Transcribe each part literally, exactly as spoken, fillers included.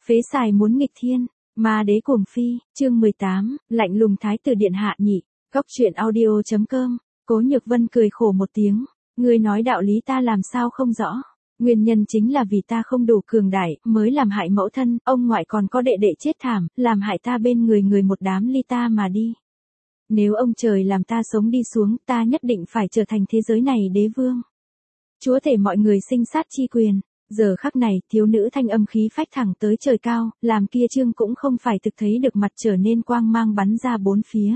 Phế xài muốn nghịch thiên, ma đế cuồng phi, chương mười tám, lạnh lùng thái tử điện hạ nhị, góc truyện audio chấm com, Cố Nhược Vân cười khổ một tiếng, ngươi nói đạo lý ta làm sao không rõ, nguyên nhân chính là vì ta không đủ cường đại, mới làm hại mẫu thân, ông ngoại còn có đệ đệ chết thảm, làm hại ta bên người người một đám ly ta mà đi. Nếu ông trời làm ta sống đi xuống, ta nhất định phải trở thành thế giới này đế vương. Chúa thể mọi người sinh sát chi quyền. Giờ khắc này, thiếu nữ thanh âm khí phách thẳng tới trời cao, làm kia trương cũng không phải thực thấy được mặt trở nên quang mang bắn ra bốn phía.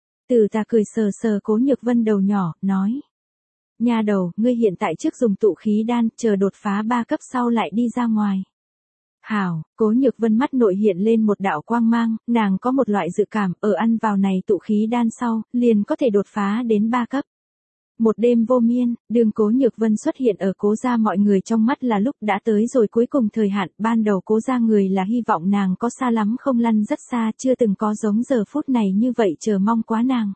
Từ ta cười sờ sờ Cố Nhược Vân đầu nhỏ, nói. Nha đầu, ngươi hiện tại trước dùng tụ khí đan, chờ đột phá ba cấp sau lại đi ra ngoài. Hảo, Cố Nhược Vân mắt nội hiện lên một đạo quang mang, nàng có một loại dự cảm, ở ăn vào này tụ khí đan sau, liền có thể đột phá đến ba cấp. Một đêm vô miên, đường Cố Nhược Vân xuất hiện ở Cố gia mọi người trong mắt là lúc đã tới rồi cuối cùng thời hạn, ban đầu Cố gia người là hy vọng nàng có xa lắm không lăn rất xa, chưa từng có giống giờ phút này như vậy chờ mong quá nàng.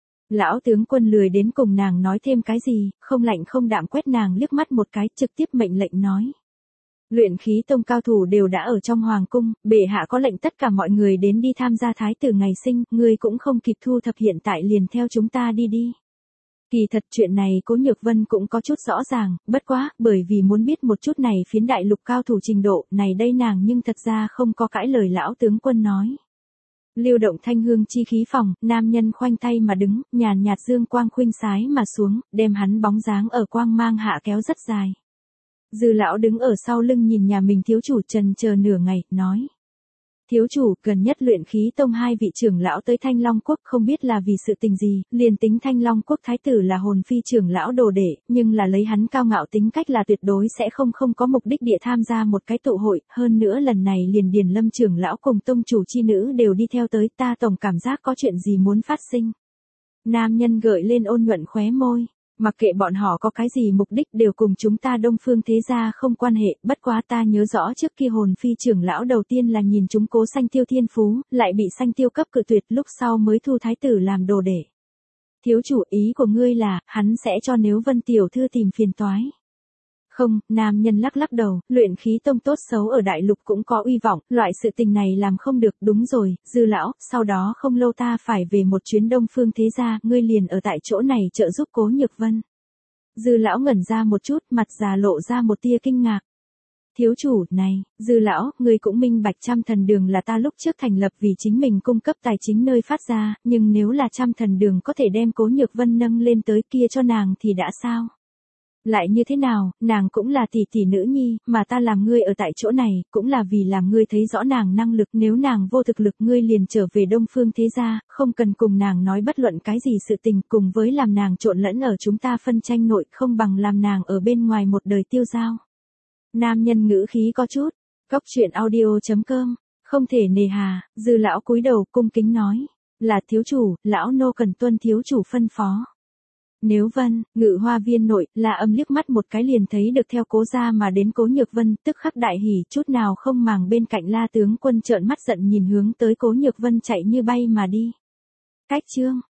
Lão tướng quân lười đến cùng nàng nói thêm cái gì, không lạnh không đạm quét nàng liếc mắt một cái, trực tiếp mệnh lệnh nói. Luyện khí tông cao thủ đều đã ở trong hoàng cung, bệ hạ có lệnh tất cả mọi người đến đi tham gia thái tử ngày sinh, ngươi cũng không kịp thu thập hiện tại liền theo chúng ta đi đi. Kỳ thật chuyện này Cố Nhược Vân cũng có chút rõ ràng, bất quá, bởi vì muốn biết một chút này phiến đại lục cao thủ trình độ, này đây nàng nhưng thật ra không có cãi lời lão tướng quân nói. Lưu động thanh hương chi khí phòng, nam nhân khoanh tay mà đứng, nhàn nhạt dương quang khuynh sái mà xuống, đem hắn bóng dáng ở quang mang hạ kéo rất dài. Dư lão đứng ở sau lưng nhìn nhà mình thiếu chủ trần chờ nửa ngày, nói. Thiếu chủ, gần nhất luyện khí tông hai vị trưởng lão tới Thanh Long Quốc không biết là vì sự tình gì, liền tính Thanh Long Quốc thái tử là hồn phi trưởng lão đồ đệ, nhưng là lấy hắn cao ngạo tính cách là tuyệt đối sẽ không không có mục đích địa tham gia một cái tụ hội, hơn nữa lần này liền Điền Lâm trưởng lão cùng tông chủ chi nữ đều đi theo tới, ta tổng cảm giác có chuyện gì muốn phát sinh. Nam nhân gợi lên ôn nhuận khóe môi. Mặc kệ bọn họ có cái gì mục đích đều cùng chúng ta Đông Phương thế gia không quan hệ, bất quá ta nhớ rõ trước khi hồn phi trưởng lão đầu tiên là nhìn chúng Cố Sanh Tiêu thiên phú, lại bị Sanh Tiêu cấp cự tuyệt, lúc sau mới thu thái tử làm đồ đệ. Thiếu chủ, ý của ngươi là, hắn sẽ cho Nếu Vân tiểu thư tìm phiền toái. Không, nam nhân lắc lắc đầu, luyện khí tông tốt xấu ở đại lục cũng có uy vọng, loại sự tình này làm không được, đúng rồi, Dư lão, sau đó không lâu ta phải về một chuyến Đông Phương thế gia, ngươi liền ở tại chỗ này trợ giúp Cố Nhược Vân. Dư lão ngẩn ra một chút, mặt già lộ ra một tia kinh ngạc. Thiếu chủ, này, Dư lão, ngươi cũng minh bạch Trăm Thần Đường là ta lúc trước thành lập vì chính mình cung cấp tài chính nơi phát ra, nhưng nếu là Trăm Thần Đường có thể đem Cố Nhược Vân nâng lên tới kia cho nàng thì đã sao? Lại như thế nào, nàng cũng là tỷ tỷ nữ nhi, mà ta làm ngươi ở tại chỗ này, cũng là vì làm ngươi thấy rõ nàng năng lực, nếu nàng vô thực lực ngươi liền trở về Đông Phương thế gia, không cần cùng nàng nói bất luận cái gì sự tình, cùng với làm nàng trộn lẫn ở chúng ta phân tranh nội, không bằng làm nàng ở bên ngoài một đời tiêu dao. Nam nhân ngữ khí có chút, góc truyện audio chấm com, không thể nề hà, Dư lão cúi đầu cung kính nói, là thiếu chủ, lão nô cần tuân thiếu chủ phân phó. Nếu Vân, Ngự Hoa viên nội, là âm liếc mắt một cái liền thấy được theo Cố gia mà đến Cố Nhược Vân, tức khắc đại hỉ, chút nào không màng bên cạnh La tướng quân trợn mắt giận nhìn hướng tới Cố Nhược Vân chạy như bay mà đi. Cách chương